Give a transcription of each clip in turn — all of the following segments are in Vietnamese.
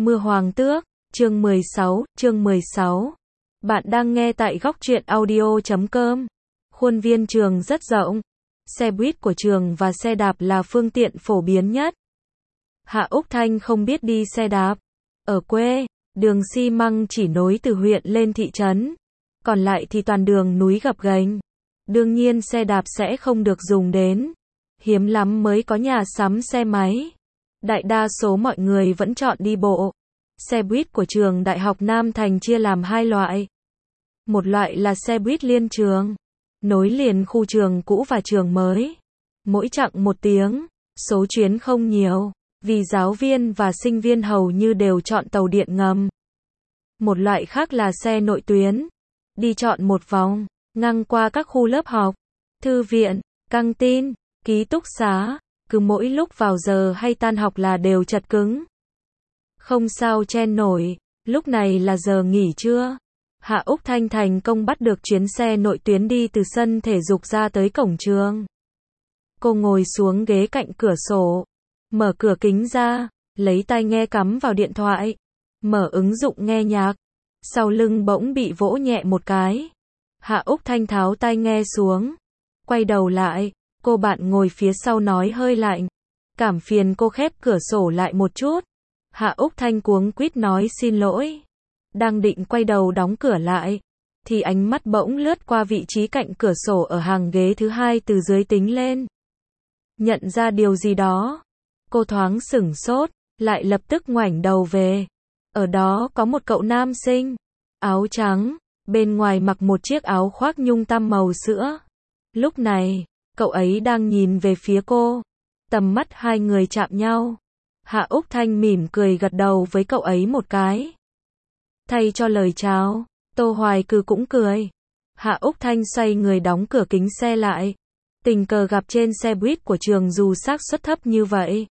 Mưa Hoàng Tước, chương 16. Bạn đang nghe tại góc truyện audio.com. Khuôn viên trường rất rộng. Xe buýt của trường và xe đạp là phương tiện phổ biến nhất. Hạ Úc Thanh không biết đi xe đạp. Ở quê, đường xi măng chỉ nối từ huyện lên thị trấn. Còn lại thì toàn đường núi gập ghềnh. Đương nhiên xe đạp sẽ không được dùng đến. Hiếm lắm mới có nhà sắm xe máy. Đại đa số mọi người vẫn chọn đi bộ. Xe buýt của trường Đại học Nam Thành chia làm hai loại. Một loại là xe buýt liên trường, nối liền khu trường cũ và trường mới. Mỗi chặng 1 tiếng, số chuyến không nhiều, vì giáo viên và sinh viên hầu như đều chọn tàu điện ngầm. Một loại khác là xe nội tuyến, đi trọn một vòng, ngang qua các khu lớp học, thư viện, căng tin, ký túc xá, cứ mỗi lúc vào giờ hay tan học là đều chật cứng. Không sao chen nổi, lúc này là giờ nghỉ trưa. Hạ Úc Thanh thành công bắt được chuyến xe nội tuyến đi từ sân thể dục ra tới cổng trường. Cô ngồi xuống ghế cạnh cửa sổ, mở cửa kính ra, lấy tai nghe cắm vào điện thoại, mở ứng dụng nghe nhạc. Sau lưng bỗng bị vỗ nhẹ một cái. Hạ Úc Thanh tháo tai nghe xuống, quay đầu lại, cô bạn ngồi phía sau nói hơi lạnh. Cảm phiền cô khép cửa sổ lại một chút. Hạ Úc Thanh cuống quýt nói xin lỗi. Đang định quay đầu đóng cửa lại, thì ánh mắt bỗng lướt qua vị trí cạnh cửa sổ ở hàng ghế thứ 2 từ dưới tính lên. Nhận ra điều gì đó, cô thoáng sửng sốt, lại lập tức ngoảnh đầu về. Ở đó có một cậu nam sinh, áo trắng, bên ngoài mặc một chiếc áo khoác nhung tăm màu sữa. Lúc này, cậu ấy đang nhìn về phía cô. Tầm mắt hai người chạm nhau. Hạ Úc Thanh mỉm cười gật đầu với cậu ấy một cái. Thay cho lời chào, Tô Hoài Cừ cũng cười. Hạ Úc Thanh xoay người đóng cửa kính xe lại. Tình cờ gặp trên xe buýt của trường dù xác suất thấp như vậy.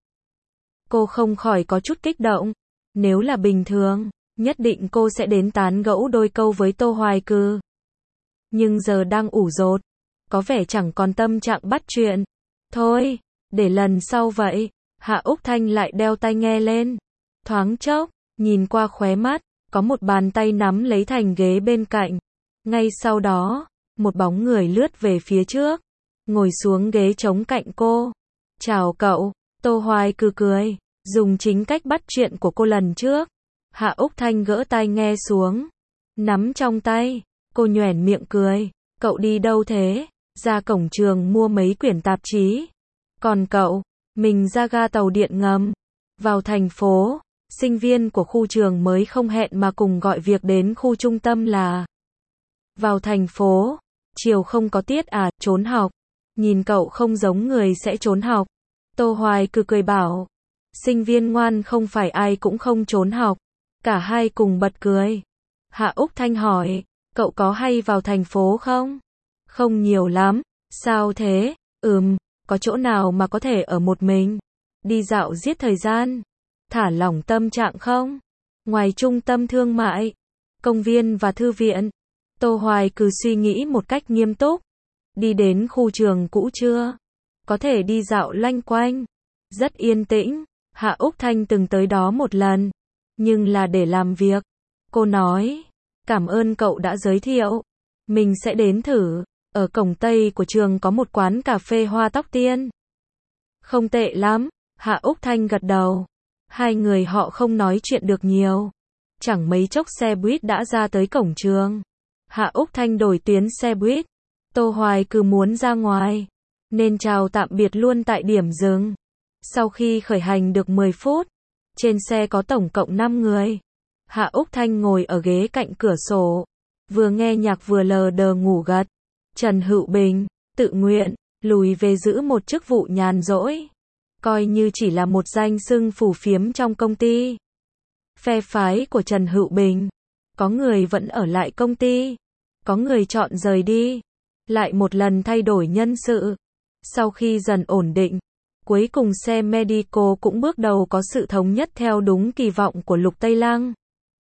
Cô không khỏi có chút kích động. Nếu là bình thường, nhất định cô sẽ đến tán gẫu đôi câu với Tô Hoài Cừ. Nhưng giờ đang ủ rột, có vẻ chẳng còn tâm trạng bắt chuyện. Thôi, để lần sau vậy. Hạ Úc Thanh lại đeo tai nghe lên. Thoáng chốc, nhìn qua khóe mắt, có một bàn tay nắm lấy thành ghế bên cạnh. Ngay sau đó, một bóng người lướt về phía trước, ngồi xuống ghế trống cạnh cô. Chào cậu, Tô Hoài Cừ cười, dùng chính cách bắt chuyện của cô lần trước. Hạ Úc Thanh gỡ tai nghe xuống, nắm trong tay, cô nhoẻn miệng cười. Cậu đi đâu thế? Ra cổng trường mua mấy quyển tạp chí. Còn cậu? Mình ra ga tàu điện ngầm, vào thành phố. Sinh viên của khu trường mới không hẹn mà cùng gọi việc đến khu trung tâm là vào thành phố. Chiều không có tiết à, trốn học. Nhìn cậu không giống người sẽ trốn học. Tô Hoài Cừ cười bảo. Sinh viên ngoan không phải ai cũng không trốn học. Cả hai cùng bật cười. Hạ Úc Thanh hỏi, cậu có hay vào thành phố không? Không nhiều lắm. Sao thế? Có chỗ nào mà có thể ở một mình, đi dạo giết thời gian, thả lỏng tâm trạng không? Ngoài trung tâm thương mại, công viên và thư viện. Tô Hoài Cừ suy nghĩ một cách nghiêm túc. Đi đến khu trường cũ chưa? Có thể đi dạo loanh quanh. Rất yên tĩnh. Hạ Úc Thanh từng tới đó một lần, nhưng là để làm việc. Cô nói, cảm ơn cậu đã giới thiệu. Mình sẽ đến thử. Ở cổng Tây của trường có một quán cà phê hoa tóc tiên. Không tệ lắm. Hạ Úc Thanh gật đầu. Hai người họ không nói chuyện được nhiều. Chẳng mấy chốc xe buýt đã ra tới cổng trường. Hạ Úc Thanh đổi tuyến xe buýt. Tô Hoài Cừ muốn ra ngoài, nên chào tạm biệt luôn tại điểm dừng. Sau khi khởi hành được 10 phút, trên xe có tổng cộng 5 người. Hạ Úc Thanh ngồi ở ghế cạnh cửa sổ, vừa nghe nhạc vừa lờ đờ ngủ gật. Trần Hữu Bình, tự nguyện, lùi về giữ một chức vụ nhàn rỗi. Coi như chỉ là một danh xưng phù phiếm trong công ty. Phe phái của Trần Hữu Bình. Có người vẫn ở lại công ty. Có người chọn rời đi. Lại một lần thay đổi nhân sự. Sau khi dần ổn định, cuối cùng xe Medico cũng bước đầu có sự thống nhất theo đúng kỳ vọng của Lục Tây Lăng.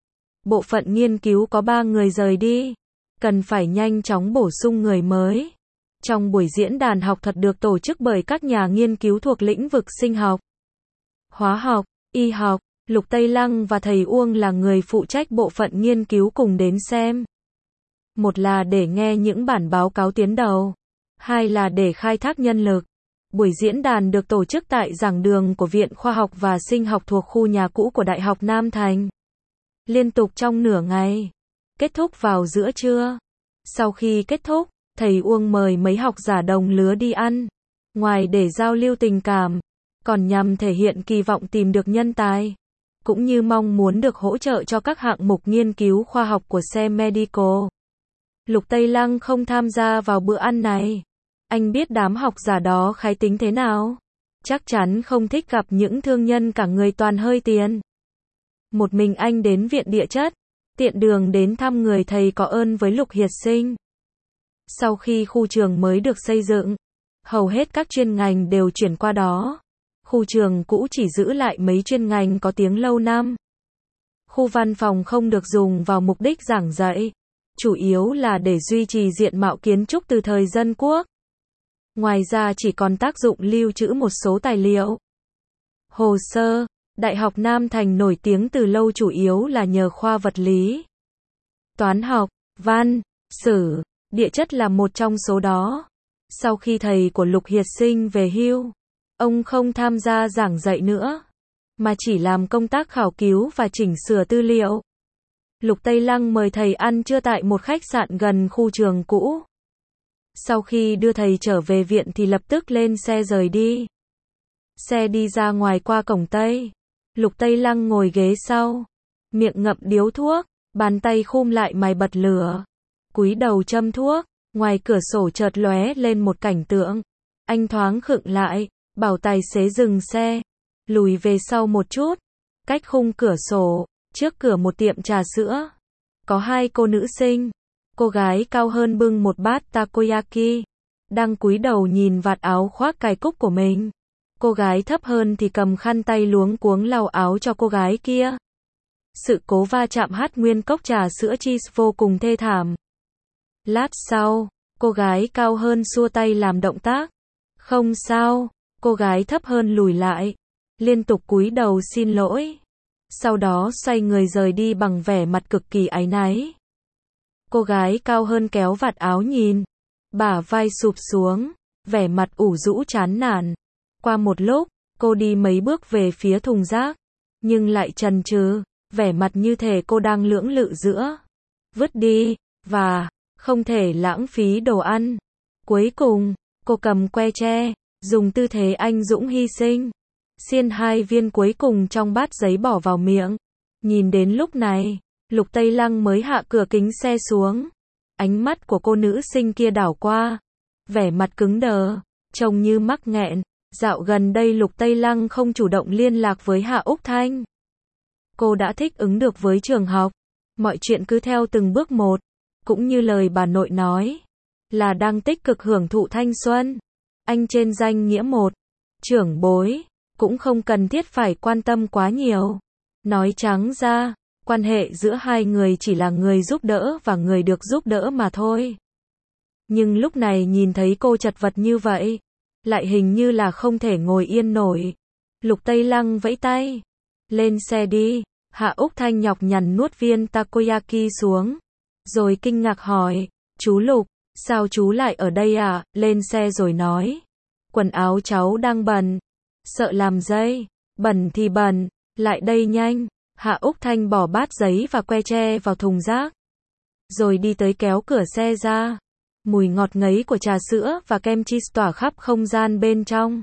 Bộ phận nghiên cứu có 3 người rời đi. Cần phải nhanh chóng bổ sung người mới. Trong buổi diễn đàn học thuật được tổ chức bởi các nhà nghiên cứu thuộc lĩnh vực sinh học, hóa học, y học, Lục Tây Lăng và thầy Uông là người phụ trách bộ phận nghiên cứu cùng đến xem. Một là để nghe những bản báo cáo tiến đầu, hai là để khai thác nhân lực. Buổi diễn đàn được tổ chức tại giảng đường của Viện Khoa học và Sinh học thuộc khu nhà cũ của Đại học Nam Thành. Liên tục trong nửa ngày, kết thúc vào giữa trưa. Sau khi kết thúc, thầy Uông mời mấy học giả đồng lứa đi ăn. Ngoài để giao lưu tình cảm, còn nhằm thể hiện kỳ vọng tìm được nhân tài, cũng như mong muốn được hỗ trợ cho các hạng mục nghiên cứu khoa học của SE Medical. Lục Tây Lăng không tham gia vào bữa ăn này. Anh biết đám học giả đó khái tính thế nào. Chắc chắn không thích gặp những thương nhân cả người toàn hơi tiền. Một mình anh đến viện địa chất, tiện đường đến thăm người thầy có ơn với Lục Hiệt Sinh. Sau khi khu trường mới được xây dựng, hầu hết các chuyên ngành đều chuyển qua đó. Khu trường cũ chỉ giữ lại mấy chuyên ngành có tiếng lâu năm. Khu văn phòng không được dùng vào mục đích giảng dạy, chủ yếu là để duy trì diện mạo kiến trúc từ thời Dân Quốc. Ngoài ra chỉ còn tác dụng lưu trữ một số tài liệu, hồ sơ. Đại học Nam Thành nổi tiếng từ lâu chủ yếu là nhờ khoa vật lý, toán học, văn, sử, địa chất là một trong số đó. Sau khi thầy của Lục Hiệt Sinh về hưu, ông không tham gia giảng dạy nữa, mà chỉ làm công tác khảo cứu và chỉnh sửa tư liệu. Lục Tây Lăng mời thầy ăn trưa tại một khách sạn gần khu trường cũ. Sau khi đưa thầy trở về viện thì lập tức lên xe rời đi. Xe đi ra ngoài qua cổng Tây. Lục Tây Lăng ngồi ghế sau, miệng ngậm điếu thuốc, bàn tay khum lại mài bật lửa, cúi đầu châm thuốc. Ngoài cửa sổ chợt lóe lên một cảnh tượng. Anh thoáng khựng lại, bảo tài xế dừng xe, lùi về sau một chút. Cách khung cửa sổ, trước cửa một tiệm trà sữa, có hai cô nữ sinh. Cô gái cao hơn bưng một bát takoyaki, đang cúi đầu nhìn vạt áo khoác cài cúc của mình. Cô gái thấp hơn thì cầm khăn tay luống cuống lau áo cho cô gái kia. Sự cố va chạm hắt nguyên cốc trà sữa cheese vô cùng thê thảm. Lát sau, cô gái cao hơn xua tay làm động tác. Không sao, cô gái thấp hơn lùi lại, liên tục cúi đầu xin lỗi. Sau đó xoay người rời đi bằng vẻ mặt cực kỳ áy náy. Cô gái cao hơn kéo vạt áo nhìn, bả vai sụp xuống, vẻ mặt ủ rũ chán nản. Qua một lúc, cô đi mấy bước về phía thùng rác, nhưng lại chần chừ, vẻ mặt như thể cô đang lưỡng lự giữa vứt đi và không thể lãng phí đồ ăn. Cuối cùng, cô cầm que tre, dùng tư thế anh dũng hy sinh, xiên hai viên cuối cùng trong bát giấy bỏ vào miệng. Nhìn đến lúc này, Lục Tây Lăng mới hạ cửa kính xe xuống. Ánh mắt của cô nữ sinh kia đảo qua, vẻ mặt cứng đờ, trông như mắc nghẹn. Dạo gần đây Lục Tây Lăng không chủ động liên lạc với Hạ Úc Thanh. Cô đã thích ứng được với trường học, mọi chuyện cứ theo từng bước một, cũng như lời bà nội nói, là đang tích cực hưởng thụ thanh xuân. Anh trên danh nghĩa một trưởng bối, cũng không cần thiết phải quan tâm quá nhiều. Nói trắng ra, quan hệ giữa hai người chỉ là người giúp đỡ và người được giúp đỡ mà thôi. Nhưng lúc này nhìn thấy cô chật vật như vậy, lại hình như là không thể ngồi yên nổi. Lục Tây Lăng vẫy tay, lên xe đi. Hạ Úc Thanh nhọc nhằn nuốt viên takoyaki xuống, rồi kinh ngạc hỏi, chú Lục, sao chú lại ở đây à? Lên xe rồi nói, quần áo cháu đang bẩn, sợ làm dây, bẩn thì bẩn, lại đây nhanh. Hạ Úc Thanh bỏ bát giấy và que tre vào thùng rác, rồi đi tới kéo cửa xe ra. Mùi ngọt ngấy của trà sữa và kem cheese tỏa khắp không gian bên trong.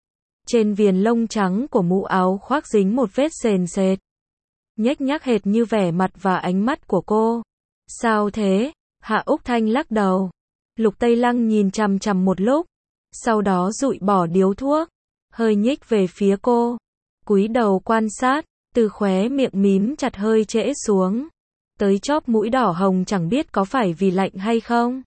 Trên viền lông trắng của mũ áo khoác dính một vết sền sệt, nhếch nhác hệt như vẻ mặt và ánh mắt của cô. Sao thế? Hạ Úc Thanh lắc đầu. Lục Tây Lăng nhìn chằm chằm một lúc, sau đó dụi bỏ điếu thuốc, hơi nhích về phía cô, cúi đầu quan sát, từ khóe miệng mím chặt hơi trễ xuống, tới chóp mũi đỏ hồng chẳng biết có phải vì lạnh hay không.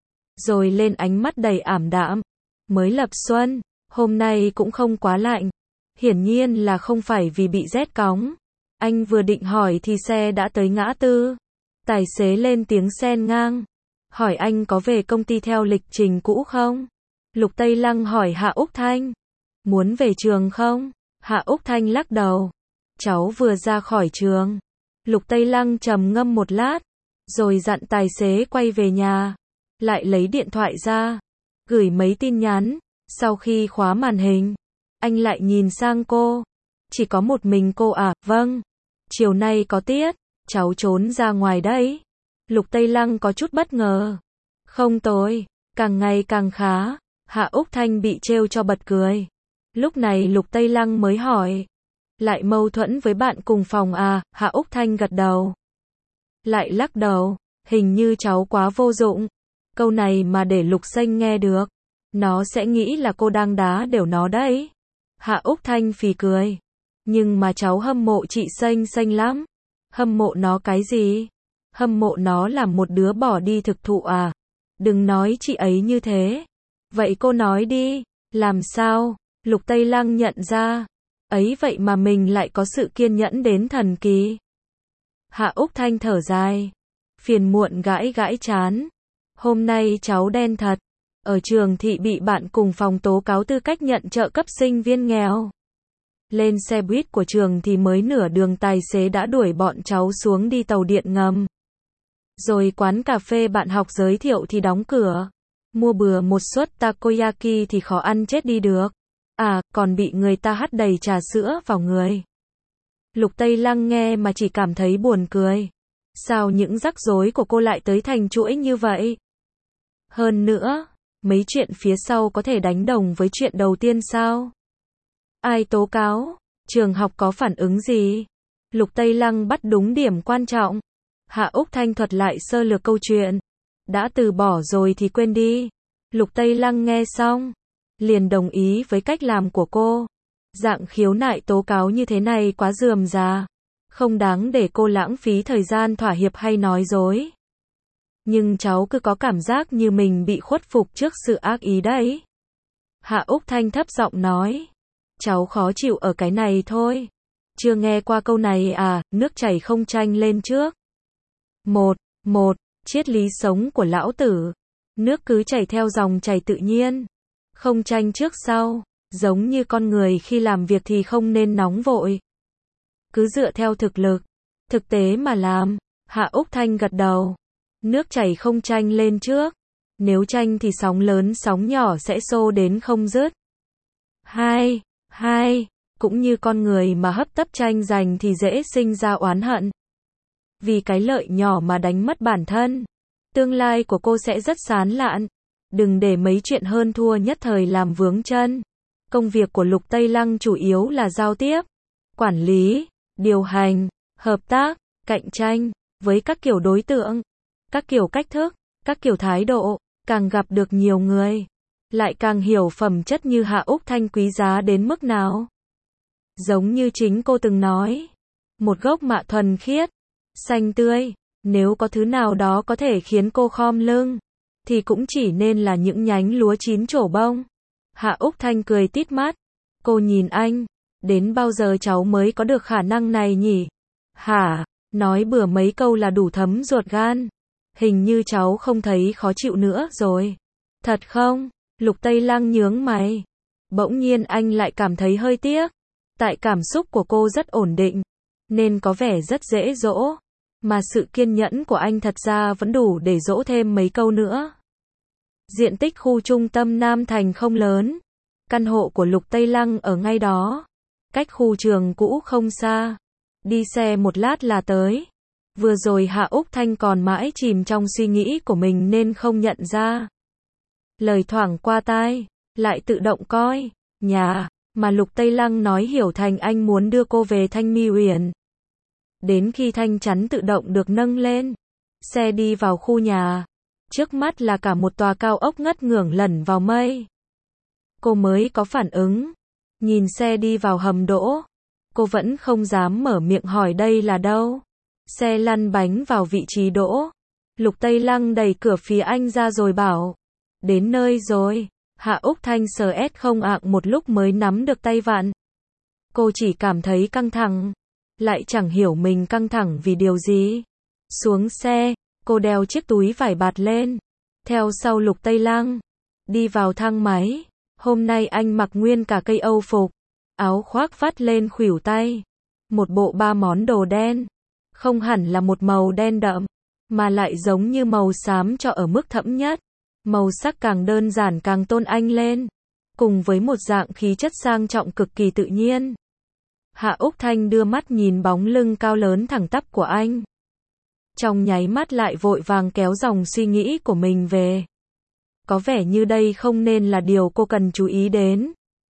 Rồi lên ánh mắt đầy ảm đạm. Mới lập xuân, hôm nay cũng không quá lạnh. Hiển nhiên là không phải vì bị rét cóng. Anh vừa định hỏi thì xe đã tới ngã tư. Tài xế lên tiếng xen ngang, hỏi anh có về công ty theo lịch trình cũ không? Lục Tây Lăng hỏi Hạ Úc Thanh, muốn về trường không? Hạ Úc Thanh lắc đầu, Cháu vừa ra khỏi trường. Lục Tây Lăng trầm ngâm một lát, rồi dặn tài xế quay về nhà. Lại lấy điện thoại ra, gửi mấy tin nhắn. Sau khi khóa màn hình, anh lại nhìn sang cô. Chỉ có một mình cô à? Vâng. Chiều nay có tiết, cháu trốn ra ngoài đấy. Lục Tây Lăng có chút bất ngờ. Không tồi, càng ngày càng khá. Hạ Úc Thanh bị trêu cho bật cười. Lúc này Lục Tây Lăng mới hỏi. Lại mâu thuẫn với bạn cùng phòng à? Hạ Úc Thanh gật đầu. Lại lắc đầu. Hình như cháu quá vô dụng. Câu này mà để Lục Xanh nghe được, nó sẽ nghĩ là cô đang đá đều nó đấy. Hạ Úc Thanh phì cười. Nhưng mà cháu hâm mộ chị Xanh Xanh lắm. Hâm mộ nó cái gì? Hâm mộ nó là một đứa bỏ đi thực thụ à? Đừng nói chị ấy như thế. Vậy cô nói đi, làm sao? Lục Tây Lăng nhận ra. Ấy vậy mà mình lại có sự kiên nhẫn đến thần kỳ. Hạ Úc Thanh thở dài. Phiền muộn gãi gãi chán. Hôm nay cháu đen thật. Ở trường thị bị bạn cùng phòng tố cáo tư cách nhận trợ cấp sinh viên nghèo. Lên xe buýt của trường thì mới nửa đường tài xế đã đuổi bọn cháu xuống đi tàu điện ngầm. Rồi quán cà phê bạn học giới thiệu thì đóng cửa. Mua bừa một suất takoyaki thì khó ăn chết đi được. À, còn bị người ta hắt đầy trà sữa vào người. Lục Tây Lăng nghe mà chỉ cảm thấy buồn cười. Sao những rắc rối của cô lại tới thành chuỗi như vậy? Hơn nữa, mấy chuyện phía sau có thể đánh đồng với chuyện đầu tiên sao? Ai tố cáo? Trường học có phản ứng gì? Lục Tây Lăng bắt đúng điểm quan trọng. Hạ Úc Thanh thuật lại sơ lược câu chuyện. Đã từ bỏ rồi thì quên đi. Lục Tây Lăng nghe xong, liền đồng ý với cách làm của cô. Dạng khiếu nại tố cáo như thế này quá rườm rà. Không đáng để cô lãng phí thời gian thỏa hiệp hay nói dối. Nhưng cháu cứ có cảm giác như mình bị khuất phục trước sự ác ý đấy. Hạ Úc Thanh thấp giọng nói. Cháu khó chịu ở cái này thôi. Chưa nghe qua câu này à? Nước chảy không tranh lên trước. Một, triết lý sống của lão tử. Nước cứ chảy theo dòng chảy tự nhiên. Không tranh trước sau. Giống như con người khi làm việc thì không nên nóng vội. Cứ dựa theo thực lực, thực tế mà làm. Hạ Úc Thanh gật đầu. Nước chảy không tranh lên trước. Nếu tranh thì sóng lớn sóng nhỏ sẽ xô đến không dứt. Hai, cũng như con người mà hấp tấp tranh giành thì dễ sinh ra oán hận. Vì cái lợi nhỏ mà đánh mất bản thân. Tương lai của cô sẽ rất sán lạn. Đừng để mấy chuyện hơn thua nhất thời làm vướng chân. Công việc của Lục Tây Lăng chủ yếu là giao tiếp, quản lý, điều hành, hợp tác, cạnh tranh với các kiểu đối tượng, các kiểu cách thức, các kiểu thái độ. Càng gặp được nhiều người, lại càng hiểu phẩm chất như Hạ Úc Thanh quý giá đến mức nào. Giống như chính cô từng nói, một gốc mạ thuần khiết, xanh tươi, nếu có thứ nào đó có thể khiến cô khom lưng, thì cũng chỉ nên là những nhánh lúa chín trổ bông. Hạ Úc Thanh cười tít mắt. Cô nhìn anh. Đến bao giờ cháu mới có được khả năng này nhỉ? Hả? Nói bừa mấy câu là đủ thấm ruột gan. Hình như cháu không thấy khó chịu nữa rồi. Thật không? Lục Tây Lăng nhướng mày. Bỗng nhiên anh lại cảm thấy hơi tiếc. Tại cảm xúc của cô rất ổn định, nên có vẻ rất dễ dỗ. Mà sự kiên nhẫn của anh thật ra vẫn đủ để dỗ thêm mấy câu nữa. Diện tích khu trung tâm Nam Thành không lớn. Căn hộ của Lục Tây Lăng ở ngay đó. Cách khu trường cũ không xa. Đi xe một lát là tới. Vừa rồi Hạ Úc Thanh còn mãi chìm trong suy nghĩ của mình nên không nhận ra. Lời thoảng qua tai, lại tự động coi, nhà, mà Lục Tây Lăng nói hiểu thành anh muốn đưa cô về Thanh Mi Uyển. Đến khi thanh chắn tự động được nâng lên, xe đi vào khu nhà. Trước mắt là cả một tòa cao ốc ngất ngưởng lẩn vào mây. Cô mới có phản ứng. Nhìn xe đi vào hầm đỗ. Cô vẫn không dám mở miệng hỏi đây là đâu. Xe lăn bánh vào vị trí đỗ. Lục Tây Lăng đẩy cửa phía anh ra rồi bảo. Đến nơi rồi. Hạ Úc Thanh sờ không ạng một lúc mới nắm được tay vặn. Cô chỉ cảm thấy căng thẳng. Lại chẳng hiểu mình căng thẳng vì điều gì. Xuống xe, cô đeo chiếc túi vải bạt lên. Theo sau Lục Tây Lăng. Đi vào thang máy. Hôm nay anh mặc nguyên cả cây Âu phục. Áo khoác vắt lên khuỷu tay. một bộ ba món đồ đen, không hẳn là một màu đen đậm, mà lại giống như màu xám cho ở mức thẫm nhất, màu sắc càng đơn giản càng tôn anh lên, cùng với một dạng khí chất sang trọng cực kỳ tự nhiên. Hạ Úc Thanh đưa mắt nhìn bóng lưng cao lớn thẳng tắp của anh. Trong nháy mắt lại vội vàng kéo dòng suy nghĩ của mình về. Có vẻ như đây không nên là điều cô cần chú ý đến.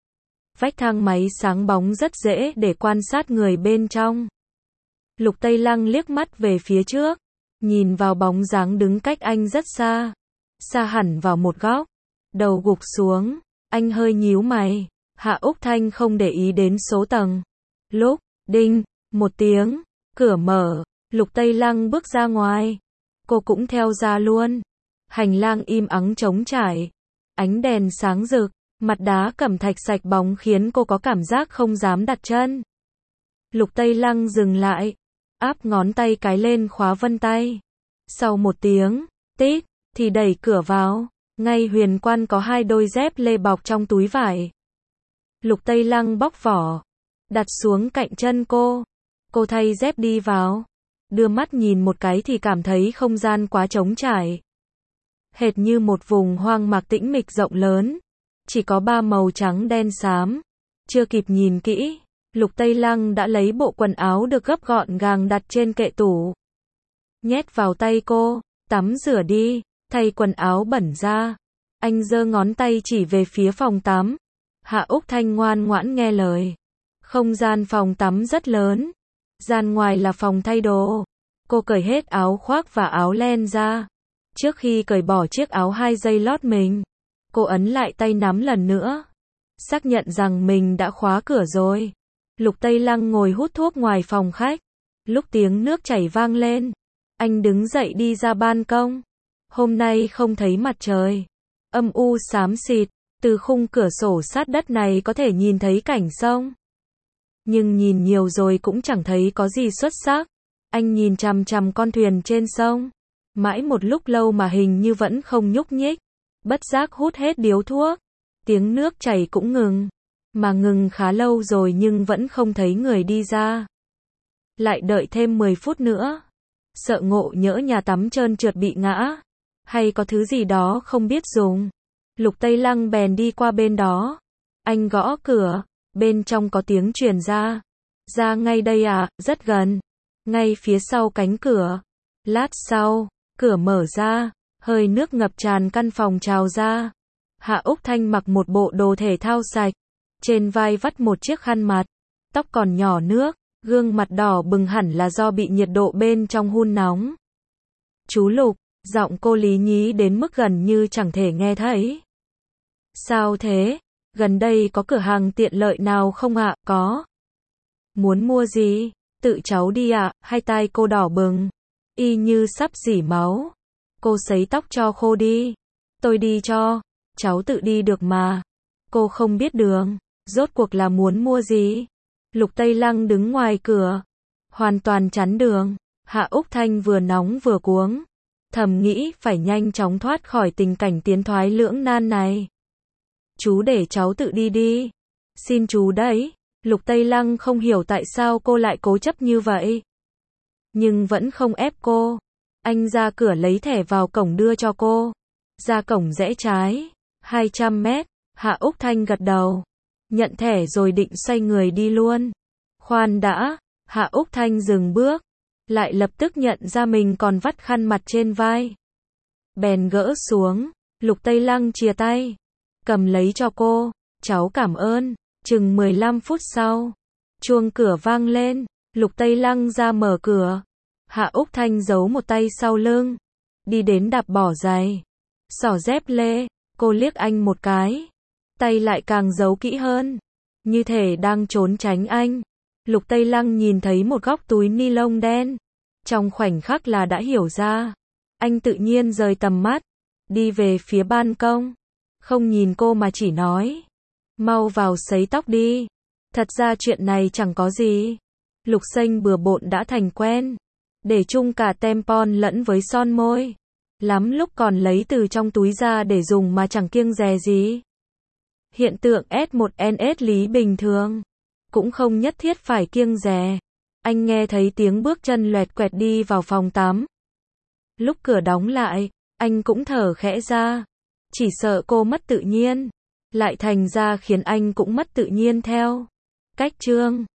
Vách thang máy sáng bóng rất dễ để quan sát người bên trong. Lục Tây Lăng liếc mắt về phía trước, nhìn vào bóng dáng đứng cách anh rất xa, xa hẳn vào một góc, đầu gục xuống, anh hơi nhíu mày. Hạ Úc Thanh không để ý đến số tầng. Lúc, đinh, một tiếng, cửa mở, Lục Tây Lăng bước ra ngoài. Cô cũng theo ra luôn. Hành lang im ắng trống trải, ánh đèn sáng rực, mặt đá cẩm thạch sạch bóng khiến cô có cảm giác không dám đặt chân. Lục Tây Lăng dừng lại, áp ngón tay cái lên khóa vân tay. Sau một tiếng, tít, thì đẩy cửa vào. Ngay huyền quan có hai đôi dép lê bọc trong túi vải. Lục Tây Lăng bóc vỏ, đặt xuống cạnh chân cô. Cô thay dép đi vào. Đưa mắt nhìn một cái thì cảm thấy không gian quá trống trải. Hệt như một vùng hoang mạc tĩnh mịch rộng lớn. Chỉ có ba màu trắng đen xám. Chưa kịp nhìn kỹ, Lục Tây Lăng đã lấy bộ quần áo được gấp gọn gàng đặt trên kệ tủ. Nhét vào tay cô, tắm rửa đi, thay quần áo bẩn ra. Anh giơ ngón tay chỉ về phía phòng tắm. Hạ Úc Thanh ngoan ngoãn nghe lời. Không gian phòng tắm rất lớn. Gian ngoài là phòng thay đồ. Cô cởi hết áo khoác và áo len ra. Trước khi cởi bỏ chiếc áo 2 giây lót mình, cô ấn lại tay nắm lần nữa. Xác nhận rằng mình đã khóa cửa rồi. Lục Tây Lăng ngồi hút thuốc ngoài phòng khách. Lúc tiếng nước chảy vang lên, anh đứng dậy đi ra ban công. Hôm nay không thấy mặt trời. Âm u xám xịt, từ khung cửa sổ sát đất này có thể nhìn thấy cảnh sông. Nhưng nhìn nhiều rồi cũng chẳng thấy có gì xuất sắc. Anh nhìn chằm chằm con thuyền trên sông. Mãi một lúc lâu mà hình như vẫn không nhúc nhích. Bất giác hút hết điếu thuốc. Tiếng nước chảy cũng ngừng. Mà ngừng khá lâu rồi nhưng vẫn không thấy người đi ra. Lại đợi thêm 10 phút nữa. Sợ ngộ nhỡ nhà tắm trơn trượt bị ngã. Hay có thứ gì đó không biết dùng. Lục Tây Lăng bèn đi qua bên đó. Anh gõ cửa. Bên trong có tiếng truyền ra. Ra ngay đây à, rất gần. Ngay phía sau cánh cửa. Lát sau, cửa mở ra. Hơi nước ngập tràn căn phòng trào ra. Hạ Úc Thanh mặc một bộ đồ thể thao sạch. Trên vai vắt một chiếc khăn mặt. Tóc còn nhỏ nước. Gương mặt đỏ bừng hẳn là do bị nhiệt độ bên trong hun nóng. Chú Lục, giọng cô lý nhí đến mức gần như chẳng thể nghe thấy. Sao thế? Gần đây có cửa hàng tiện lợi nào không ạ? Có. Muốn mua gì? Tự cháu đi ạ. Hai tai cô đỏ bừng, y như sắp rỉ máu. Cô sấy tóc cho khô đi. Tôi đi cho. Cháu tự đi được mà. Cô không biết đường. Rốt cuộc là muốn mua gì? Lục Tây Lăng đứng ngoài cửa, hoàn toàn chắn đường. Hạ Úc Thanh vừa nóng vừa cuống, thầm nghĩ phải nhanh chóng thoát khỏi tình cảnh tiến thoái lưỡng nan này. Chú để cháu tự đi đi. Xin chú đấy. Lục Tây Lăng không hiểu tại sao cô lại cố chấp như vậy. Nhưng vẫn không ép cô. Anh ra cửa lấy thẻ vào cổng đưa cho cô. Ra cổng rẽ trái, 200 mét, Hạ Úc Thanh gật đầu. Nhận thẻ rồi định xoay người đi luôn. Khoan đã, Hạ Úc Thanh dừng bước. Lại lập tức nhận ra mình còn vắt khăn mặt trên vai. Bèn gỡ xuống. Lục Tây Lăng chìa tay. Cầm lấy cho cô. Cháu cảm ơn. Chừng 15 phút sau, chuông cửa vang lên. Lục Tây Lăng ra mở cửa. Hạ Úc Thanh giấu một tay sau lưng. Đi đến đạp bỏ giày. Xỏ dép lê. Cô liếc anh một cái. Tay lại càng giấu kỹ hơn. Như thể đang trốn tránh anh. Lục Tây Lăng nhìn thấy một góc túi ni lông đen. Trong khoảnh khắc là đã hiểu ra. Anh tự nhiên rời tầm mắt. Đi về phía ban công. Không nhìn cô mà chỉ nói. Mau vào sấy tóc đi. Thật ra chuyện này chẳng có gì. Lục Xanh bừa bộn đã thành quen. Để chung cả tampon lẫn với son môi. Lắm lúc còn lấy từ trong túi ra để dùng mà chẳng kiêng dè gì. Hiện tượng S1NS lý bình thường. cũng không nhất thiết phải kiêng dè. Anh nghe thấy tiếng bước chân loẹt quẹt đi vào phòng tắm. Lúc cửa đóng lại, anh cũng thở khẽ ra. Chỉ sợ cô mất tự nhiên, lại thành ra khiến anh cũng mất tự nhiên theo. Cách chương